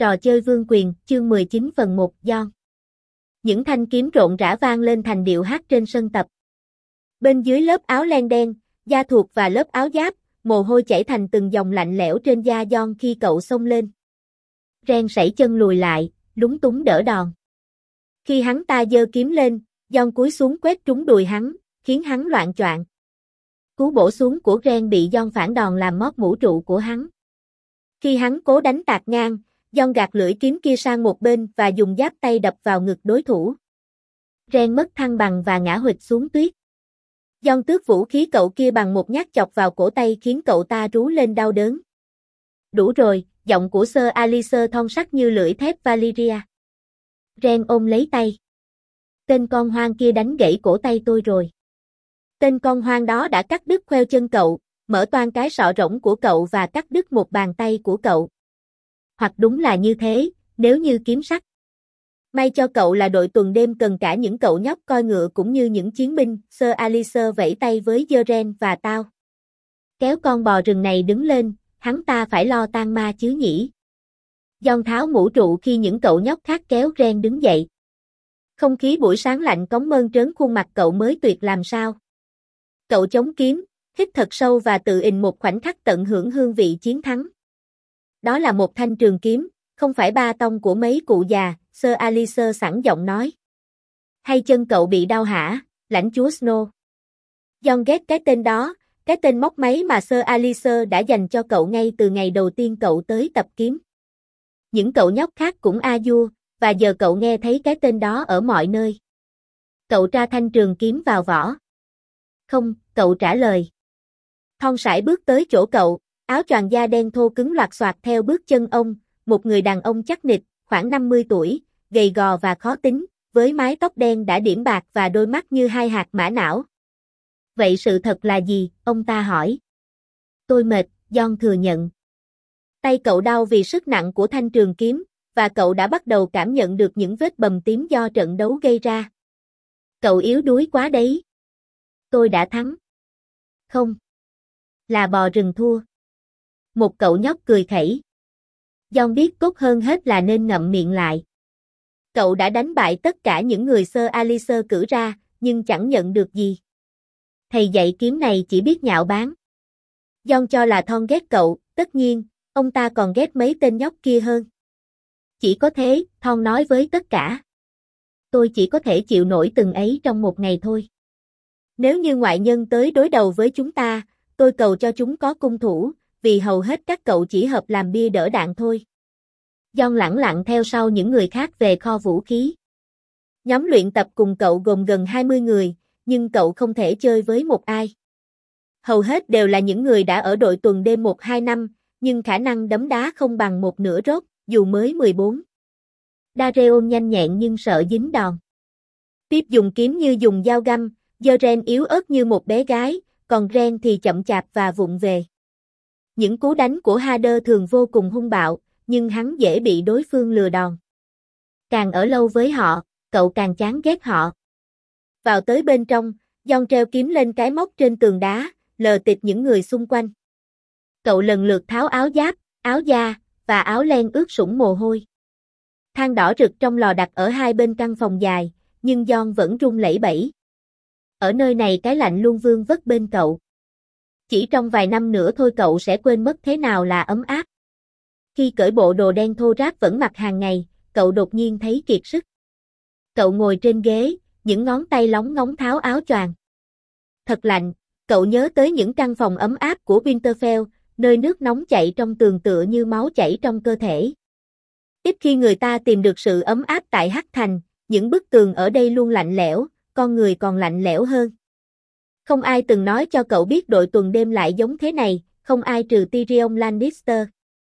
Trò chơi vương quyền, chương 19 phần 1, Jon. Những thanh kiếm rộn rã vang lên thành điệu hát trên sân tập. Bên dưới lớp áo len đen, da thuộc và lớp áo giáp, mồ hôi chảy thành từng dòng lạnh lẽo trên da Jon khi cậu xông lên. Ren sẩy chân lùi lại, lúng túng đỡ đòn. Khi hắn ta giơ kiếm lên, Jon cúi xuống quét trúng đùi hắn, khiến hắn loạng choạng. Cú bổ xuống của Ren bị Jon phản đòn làm móp mũ trụ của hắn. Khi hắn cố đánh tạt ngang, Jon gạt lưỡi kiếm kia sang một bên và dùng giáp tay đập vào ngực đối thủ. Ren mất thăng bằng và ngã huỵch xuống tuyết. Jon tước vũ khí cậu kia bằng một nhát chọc vào cổ tay khiến cậu ta rú lên đau đớn. Đủ rồi, giọng của Sir Alicer thon sắc như lưỡi thép Valyria. Ren ôm lấy tay. Tên con hoang kia đánh gãy cổ tay tôi rồi. Tên con hoang đó đã cắt đứt khoeo chân cậu, mở toang cái sọ rỗng của cậu và cắt đứt một bàn tay của cậu. Hoặc đúng là như thế, nếu như kiếm sắt. May cho cậu là đội tuần đêm cần cả những cậu nhóc coi ngựa cũng như những chiến binh, Sir Alicer vẫy tay với Ren và tao. Kéo con bò rừng này đứng lên, hắn ta phải lo tan ma chứ nhỉ. Jon tháo mũ trụ khi những cậu nhóc khác kéo Ren đứng dậy. Không khí buổi sáng lạnh cống mơn trớn khuôn mặt cậu mới tuyệt làm sao. Cậu chống kiếm, hít thật sâu và tự ình một khoảnh khắc tận hưởng hương vị chiến thắng. Đó là một thanh trường kiếm, không phải ba tông của mấy cụ già, Sir Alicer sẵn giọng nói. Hay chân cậu bị đau hả, lãnh chúa Snow? Jon ghét cái tên đó, cái tên móc máy mà Sir Alicer đã dành cho cậu ngay từ ngày đầu tiên cậu tới tập kiếm. Những cậu nhóc khác cũng a vua, và giờ cậu nghe thấy cái tên đó ở mọi nơi. Cậu tra thanh trường kiếm vào vỏ. Không, cậu trả lời. Thon sải bước tới chỗ cậu, áo choàng da đen thô cứng loạt xoạt theo bước chân ông, một người đàn ông chắc nịch, khoảng 50 tuổi, gầy gò và khó tính, với mái tóc đen đã điểm bạc và đôi mắt như hai hạt mã não. Vậy sự thật là gì? Ông ta hỏi. Tôi mệt, Jon thừa nhận. Tay cậu đau vì sức nặng của thanh trường kiếm, và cậu đã bắt đầu cảm nhận được những vết bầm tím do trận đấu gây ra. Cậu yếu đuối quá đấy. Tôi đã thắng. Không. Là bò rừng thua. Một cậu nhóc cười khẩy. Jon biết tốt hơn hết là nên ngậm miệng lại. Cậu đã đánh bại tất cả những người Sir Alicer cử ra, nhưng chẳng nhận được gì. Thầy dạy kiếm này chỉ biết nhạo báng. Jon cho là Thon ghét cậu, tất nhiên, ông ta còn ghét mấy tên nhóc kia hơn. Chỉ có thế, Thon nói với tất cả. Tôi chỉ có thể chịu nổi từng ấy trong một ngày thôi. Nếu như ngoại nhân tới đối đầu với chúng ta, tôi cầu cho chúng có cung thủ, vì hầu hết các cậu chỉ hợp làm bia đỡ đạn thôi. Jon lẳng lặng theo sau những người khác về kho vũ khí. Nhóm luyện tập cùng cậu gồm gần 20 người, nhưng cậu không thể chơi với một ai. Hầu hết đều là những người đã ở đội tuần đêm 1-2 năm, nhưng khả năng đấm đá không bằng một nửa rốt, dù mới 14. Dareon nhanh nhẹn nhưng sợ dính đòn. Tiếp dùng kiếm như dùng dao găm, Ren yếu ớt như một bé gái, còn Ren thì chậm chạp và vụng về. Những cú đánh của Hader thường vô cùng hung bạo, nhưng hắn dễ bị đối phương lừa đòn. Càng ở lâu với họ, cậu càng chán ghét họ. Vào tới bên trong, Jon treo kiếm lên cái móc trên tường đá, lờ tịt những người xung quanh. Cậu lần lượt tháo áo giáp, áo da, và áo len ướt sũng mồ hôi. Than đỏ rực trong lò đặt ở hai bên căn phòng dài, nhưng Jon vẫn run lẩy bẩy. Ở nơi này cái lạnh luôn vương vất bên cậu. Chỉ trong vài năm nữa thôi cậu sẽ quên mất thế nào là ấm áp. Khi cởi bộ đồ đen thô ráp vẫn mặc hàng ngày, cậu đột nhiên thấy kiệt sức. Cậu ngồi trên ghế, những ngón tay lóng ngóng tháo áo choàng. Thật lạnh, cậu nhớ tới những căn phòng ấm áp của Winterfell, nơi nước nóng chảy trong tường tựa như máu chảy trong cơ thể. Ít khi người ta tìm được sự ấm áp tại Hắc Thành, những bức tường ở đây luôn lạnh lẽo, con người còn lạnh lẽo hơn. Không ai từng nói cho cậu biết đội tuần đêm lại giống thế này, không ai trừ Tyrion Lannister.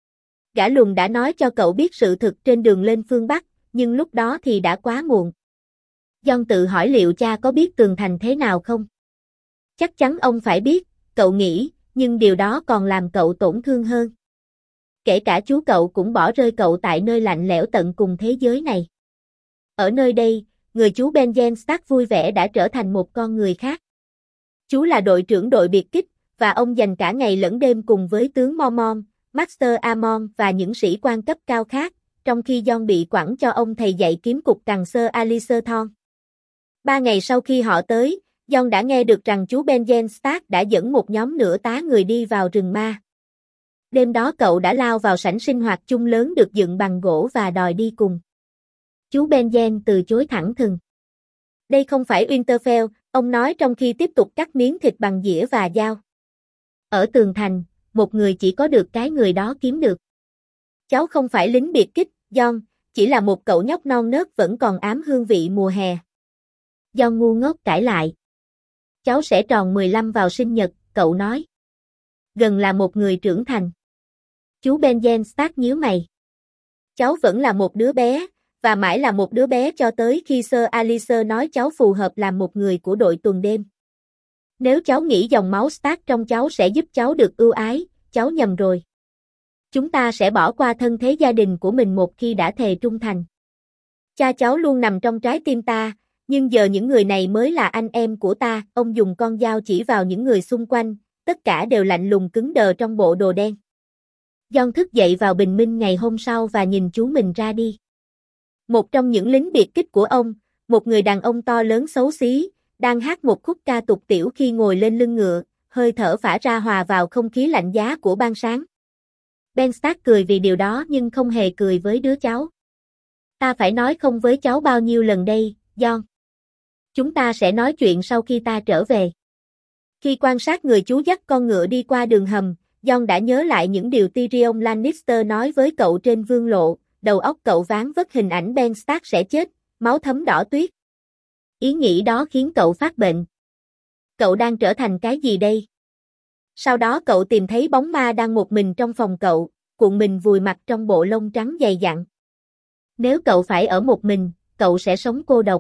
Gã lùn đã nói cho cậu biết sự thực trên đường lên phương Bắc, nhưng lúc đó thì đã quá muộn. Jon tự hỏi liệu cha có biết tường thành thế nào không? Chắc chắn ông phải biết, cậu nghĩ, nhưng điều đó còn làm cậu tổn thương hơn. Kể cả chú cậu cũng bỏ rơi cậu tại nơi lạnh lẽo tận cùng thế giới này. Ở nơi đây, người chú Benjen Stark vui vẻ đã trở thành một con người khác. Chú là đội trưởng đội biệt kích, và ông dành cả ngày lẫn đêm cùng với tướng Mormont, Master Aemon và những sĩ quan cấp cao khác, trong khi John bị quẳng cho ông thầy dạy kiếm cục cằn Sir Alistair Thorne. 3 ngày sau khi họ tới, John đã nghe được rằng chú Benjen Stark đã dẫn một nhóm nửa tá người đi vào rừng ma. Đêm đó cậu đã lao vào sảnh sinh hoạt chung lớn được dựng bằng gỗ và đòi đi cùng. Chú Benjen từ chối thẳng thừng. Đây không phải Winterfell, ông nói trong khi tiếp tục cắt miếng thịt bằng dĩa và dao. Ở tường thành, một người chỉ có được cái người đó kiếm được. Cháu không phải lính biệt kích, John, chỉ là một cậu nhóc non nớt vẫn còn ám hương vị mùa hè. John ngu ngốc cãi lại. Cháu sẽ tròn 15 vào sinh nhật, cậu nói. Gần là một người trưởng thành. Chú Benjen Stark nhíu mày. Cháu vẫn là một đứa bé, và mãi là một đứa bé cho tới khi Sir Alistair nói cháu phù hợp làm một người của đội tuần đêm. Nếu cháu nghĩ dòng máu Stark trong cháu sẽ giúp cháu được ưu ái, cháu nhầm rồi. Chúng ta sẽ bỏ qua thân thế gia đình của mình một khi đã thề trung thành. Cha cháu luôn nằm trong trái tim ta, nhưng giờ những người này mới là anh em của ta. Ông dùng con dao chỉ vào những người xung quanh, tất cả đều lạnh lùng cứng đờ trong bộ đồ đen. John thức dậy vào bình minh ngày hôm sau và nhìn chú mình ra đi. Một trong những lính biệt kích của ông, một người đàn ông to lớn xấu xí, đang hát một khúc ca tục tiểu khi ngồi lên lưng ngựa, hơi thở phả ra hòa vào không khí lạnh giá của ban sáng. Ben Stark cười vì điều đó nhưng không hề cười với đứa cháu. Ta phải nói không với cháu bao nhiêu lần đây, John. Chúng ta sẽ nói chuyện sau khi ta trở về. Khi quan sát người chú dắt con ngựa đi qua đường hầm, John đã nhớ lại những điều Tyrion Lannister nói với cậu trên vương lộ, đầu óc cậu ván vất hình ảnh Ben Stark sẽ chết, máu thấm đỏ tuyết. Ý nghĩ đó khiến cậu phát bệnh. Cậu đang trở thành cái gì đây? Sau đó cậu tìm thấy bóng ma đang một mình trong phòng cậu, cuộn mình vùi mặt trong bộ lông trắng dày dặn. Nếu cậu phải ở một mình, cậu sẽ sống cô độc.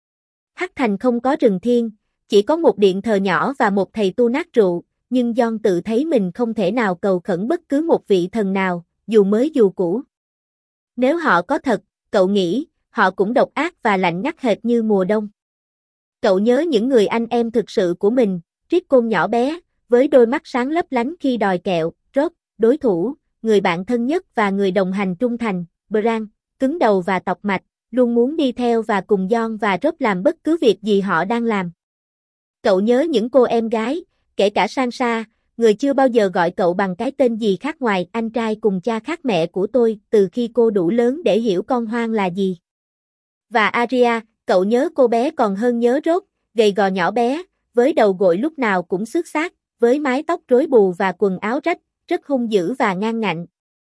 Hắc Thành không có rừng thiên, chỉ có một điện thờ nhỏ và một thầy tu nát rượu, nhưng John tự thấy mình không thể nào cầu khẩn bất cứ một vị thần nào, dù mới dù cũ. Nếu họ có thật, cậu nghĩ, họ cũng độc ác và lạnh ngắt hệt như mùa đông. Cậu nhớ những người anh em thực sự của mình, Rickon nhỏ bé, với đôi mắt sáng lấp lánh khi đòi kẹo, Robb, đối thủ, người bạn thân nhất và người đồng hành trung thành, Bran, cứng đầu và tọc mạch, luôn muốn đi theo và cùng John và Robb làm bất cứ việc gì họ đang làm. Cậu nhớ những cô em gái, kể cả Sansa, người chưa bao giờ gọi cậu bằng cái tên gì khác ngoài anh trai cùng cha khác mẹ của tôi từ khi cô đủ lớn để hiểu con hoang là gì. Và Arya, cậu nhớ cô bé còn hơn nhớ Robb, gầy gò nhỏ bé, với đầu gội lúc nào cũng xước xát, với mái tóc rối bù và quần áo rách, rất hung dữ và ngang ngạnh.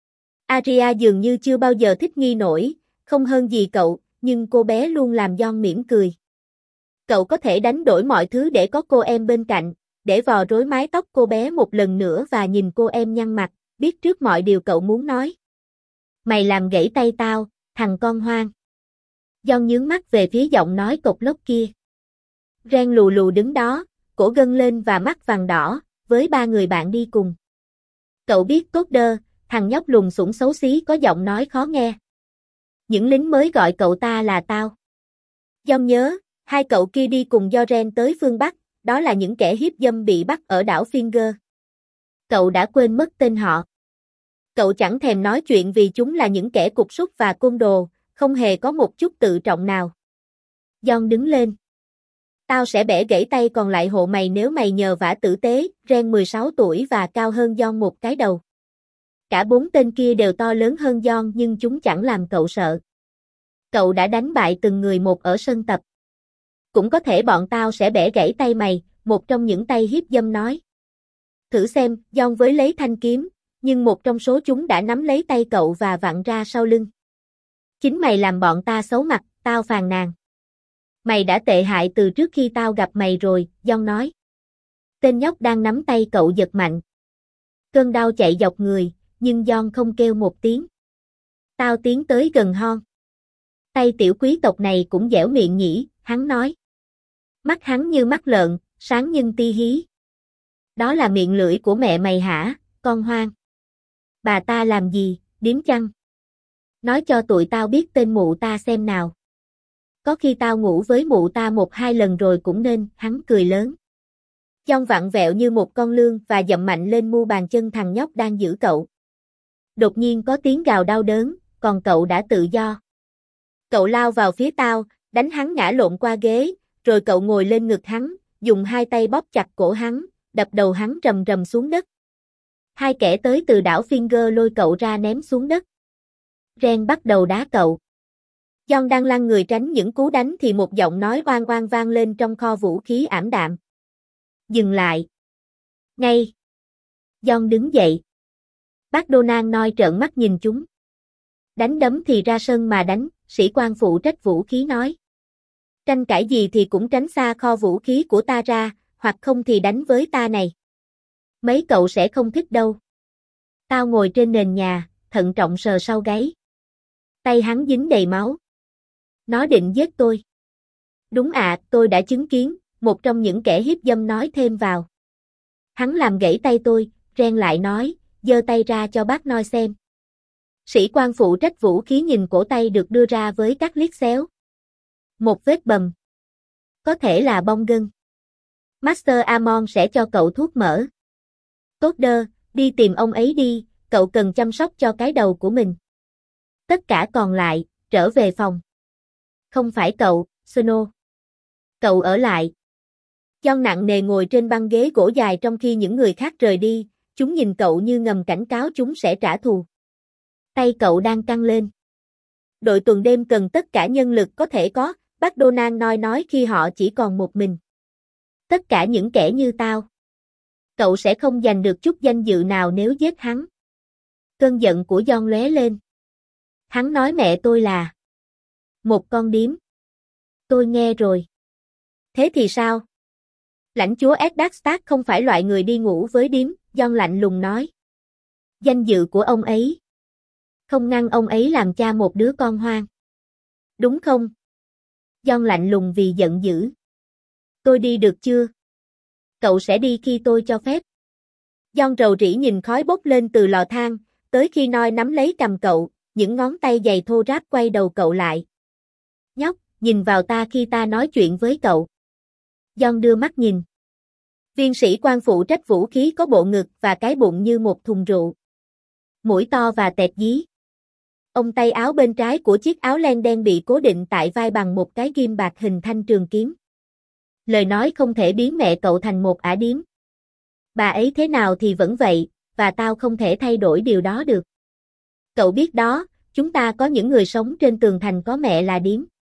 Arya dường như chưa bao giờ thích nghi nổi, không hơn gì cậu, nhưng cô bé luôn làm John mỉm cười. Cậu có thể đánh đổi mọi thứ để có cô em bên cạnh, để vò rối mái tóc cô bé một lần nữa và nhìn cô em nhăn mặt, biết trước mọi điều cậu muốn nói. Mày làm gãy tay tao, thằng con hoang. John nhướng mắt về phía giọng nói cộc lốc kia. Ren lù lù đứng đó, cổ gân lên và mắt vàng đỏ, với 3 người bạn đi cùng. Cậu biết Codder, thằng nhóc lùn xủng xấu xí có giọng nói khó nghe. Những lính mới gọi cậu ta là tao. John nhớ, 2 cậu kia đi cùng do Ren tới phương Bắc, đó là những kẻ hiếp dâm bị bắt ở đảo Finger. Cậu đã quên mất tên họ. Cậu chẳng thèm nói chuyện vì chúng là những kẻ cục súc và côn đồ, không hề có một chút tự trọng nào. John đứng lên. Tao sẽ bẻ gãy tay còn lại hộ mày nếu mày nhờ vả tử tế. Ren 16 tuổi và cao hơn John một cái đầu. Cả 4 tên kia đều to lớn hơn John nhưng chúng chẳng làm cậu sợ. Cậu đã đánh bại từng người một ở sân tập. Cũng có thể bọn tao sẽ bẻ gãy tay mày, một trong những tay hiếp dâm nói. Thử xem, John với lấy thanh kiếm, nhưng một trong số chúng đã nắm lấy tay cậu và vặn ra sau lưng. Chính mày làm bọn ta xấu mặt, tao phàn nàn. Mày đã tệ hại từ trước khi tao gặp mày rồi, John nói. Tên nhóc đang nắm tay cậu giật mạnh. Cơn đau chạy dọc người, nhưng John không kêu một tiếng. Tao tiến tới gần Hon. Tay tiểu quý tộc này cũng dẻo miệng nhỉ, hắn nói. Mắt hắn như mắt lợn, sáng nhưng ti hí. Đó là miệng lưỡi của mẹ mày hả, con hoang? Bà ta làm gì, điếm chăng? Nói cho tụi tao biết tên mụ ta xem nào. Có khi tao ngủ với mụ ta 1-2 lần rồi cũng nên, hắn cười lớn. John vặn vẹo như một con lươn và dậm mạnh lên mu bàn chân thằng nhóc đang giữ cậu. Đột nhiên có tiếng gào đau đớn, còn cậu đã tự do. Cậu lao vào phía tao, đánh hắn ngã lộn qua ghế, rồi cậu ngồi lên ngực hắn, dùng hai tay bóp chặt cổ hắn, đập đầu hắn rầm rầm xuống đất. Hai kẻ tới từ đảo Finger lôi cậu ra ném xuống đất. Ren bắt đầu đá cậu. John đang lăn người tránh những cú đánh thì một giọng nói oang oang vang lên trong kho vũ khí ảm đạm. Dừng lại. Ngay. John đứng dậy. Bác Donald noi trợn mắt nhìn chúng. Đánh đấm thì ra sân mà đánh, sĩ quan phụ trách vũ khí nói. Tranh cãi gì thì cũng tránh xa kho vũ khí của ta ra, hoặc không thì đánh với ta này. Mấy cậu sẽ không thích đâu. Tao ngồi trên nền nhà, thận trọng sờ sau gáy. Tay hắn dính đầy máu. Nó định giết tôi. Đúng ạ, tôi đã chứng kiến, một trong những kẻ hiếp dâm nói thêm vào. Hắn làm gãy tay tôi, Ren lại nói, giơ tay ra cho bác noi xem. Sĩ quan phụ trách vũ khí nhìn cổ tay được đưa ra với các liếc xéo. Một vết bầm. Có thể là bong gân. Master Amon sẽ cho cậu thuốc mỡ. Tốt đơ, đi tìm ông ấy đi, cậu cần chăm sóc cho cái đầu của mình. Tất cả còn lại, trở về phòng. Không phải cậu, Snow. Cậu ở lại. John nặng nề ngồi trên băng ghế gỗ dài trong khi những người khác rời đi, chúng nhìn cậu như ngầm cảnh cáo chúng sẽ trả thù. Tay cậu đang căng lên. Đội tuần đêm cần tất cả nhân lực có thể có, bác Donald nói khi họ chỉ còn một mình. Tất cả những kẻ như tao. Cậu sẽ không giành được chút danh dự nào nếu giết hắn. Cơn giận của John lóe lên. Hắn nói mẹ tôi là một con điếm. Tôi nghe rồi. Thế thì sao? Lãnh chúa Eddard Stark không phải loại người đi ngủ với điếm, John lạnh lùng nói. Danh dự của ông ấy không ngăn ông ấy làm cha một đứa con hoang. Đúng không? John lạnh lùng vì giận dữ. Tôi đi được chưa? Cậu sẽ đi khi tôi cho phép. John rầu rĩ nhìn khói bốc lên từ lò than, tới khi Noi nắm lấy cầm cậu, những ngón tay dày thô ráp quay đầu cậu lại. Nhóc, nhìn vào ta khi ta nói chuyện với cậu. John đưa mắt nhìn. Viên sĩ quan phụ trách vũ khí có bộ ngực và cái bụng như một thùng rượu. Mũi to và tẹt dí. Ông tay áo bên trái của chiếc áo len đen bị cố định tại vai bằng một cái ghim bạc hình thanh trường kiếm. Lời nói không thể biến mẹ cậu thành một ả điếm. Bà ấy thế nào thì vẫn vậy, và tao không thể thay đổi điều đó được. Cậu biết đó, chúng ta có những người sống trên tường thành có mẹ là điếm.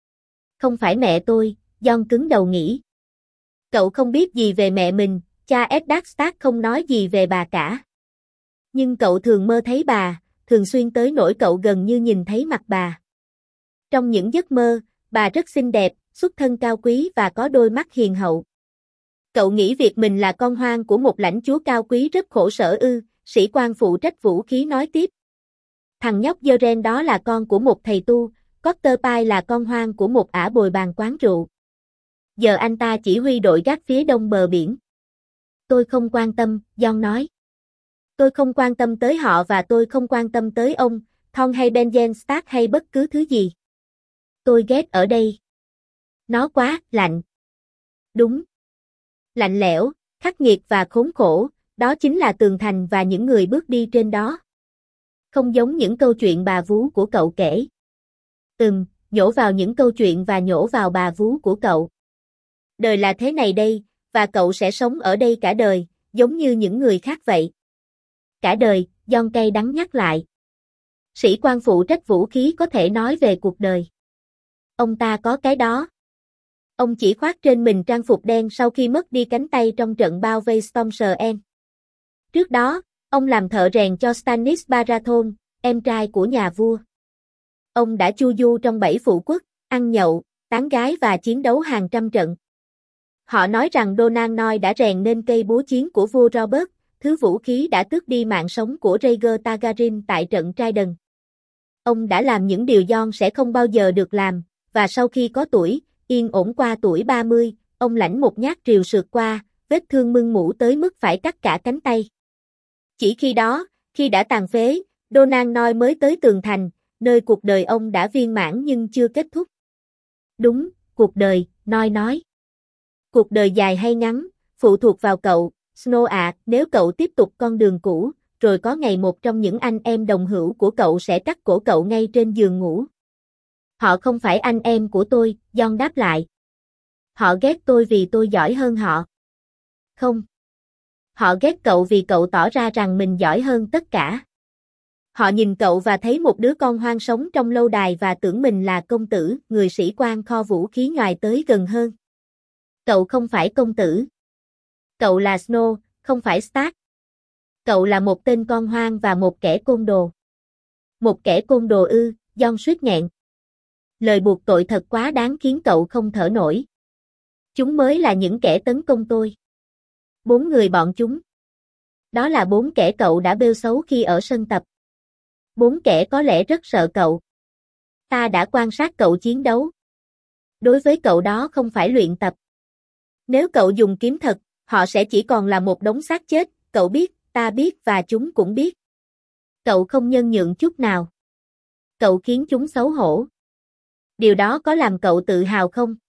Không phải mẹ tôi, John cứng đầu nghĩ. Cậu không biết gì về mẹ mình, cha Eddard Stark không nói gì về bà cả. Nhưng cậu thường mơ thấy bà, thường xuyên tới nỗi cậu gần như nhìn thấy mặt bà. Trong những giấc mơ, bà rất xinh đẹp, xuất thân cao quý và có đôi mắt hiền hậu. Cậu nghĩ việc mình là con hoang của một lãnh chúa cao quý rất khổ sở ư, sĩ quan phụ trách vũ khí nói tiếp. Thằng nhóc Jeren đó là con của một thầy tu, Cotter Pie là con hoang của một ả bồi bàn quán rượu. Giờ anh ta chỉ huy đội gác phía đông bờ biển. Tôi không quan tâm, John nói. Tôi không quan tâm tới họ và tôi không quan tâm tới ông, Thon hay Benjen Stark hay bất cứ thứ gì. Tôi ghét ở đây. Nó quá lạnh. Đúng. Lạnh lẽo, khắc nghiệt và khốn khổ, đó chính là tường thành và những người bước đi trên đó. Không giống những câu chuyện bà vú của cậu kể. Nhổ vào những câu chuyện và nhổ vào bà vú của cậu. Đời là thế này đây, và cậu sẽ sống ở đây cả đời, giống như những người khác vậy. Cả đời, John cay đắng nhắc lại. Sĩ quan phụ trách vũ khí có thể nói về cuộc đời. Ông ta có cái đó. Ông chỉ khoác trên mình trang phục đen sau khi mất đi cánh tay trong trận bao vây Stormseen. Trước đó, ông làm thợ rèn cho Stannis Baratheon, em trai của nhà vua. Ông đã chu du trong 7 phụ quốc, ăn nhậu, tán gái và chiến đấu hàng trăm trận. Họ nói rằng Donald Noi đã rèn nên cây búa chiến của vua Robert, thứ vũ khí đã tước đi mạng sống của Rhaegar Targaryen tại trận Trident. Ông đã làm những điều Jon sẽ không bao giờ được làm, và sau khi có tuổi, yên ổn qua tuổi 30, ông lãnh một nhát rìu sượt qua, vết thương mưng mủ tới mức phải cắt cả cánh tay. Chỉ khi đó, khi đã tàn phế, Donald Noi mới tới tường thành, nơi cuộc đời ông đã viên mãn nhưng chưa kết thúc. Đúng, cuộc đời, Noi nói. Cuộc đời dài hay ngắn, phụ thuộc vào cậu, Snow ạ, nếu cậu tiếp tục con đường cũ, rồi có ngày một trong những anh em đồng hữu của cậu sẽ cắt cổ cậu ngay trên giường ngủ. Họ không phải anh em của tôi, John đáp lại. Họ ghét tôi vì tôi giỏi hơn họ. Không. Họ ghét cậu vì cậu tỏ ra rằng mình giỏi hơn tất cả. Họ nhìn cậu và thấy một đứa con hoang sống trong lâu đài và tưởng mình là công tử, người sĩ quan kho vũ khí nhòi tới gần hơn. Cậu không phải công tử. Cậu là Snow, không phải Stark. Cậu là một tên con hoang và một kẻ côn đồ. Một kẻ côn đồ ư, John suýt nghẹn. Lời buộc tội thật quá đáng khiến cậu không thở nổi. Chúng mới là những kẻ tấn công tôi. 4 người bọn chúng. Đó là 4 kẻ cậu đã bêu xấu khi ở sân tập. 4 kẻ có lẽ rất sợ cậu. Ta đã quan sát cậu chiến đấu. Đối với cậu đó không phải luyện tập. Nếu cậu dùng kiếm thật, họ sẽ chỉ còn là một đống xác chết, cậu biết, ta biết và chúng cũng biết. Cậu không nhân nhượng chút nào. Cậu khiến chúng xấu hổ. Điều đó có làm cậu tự hào không?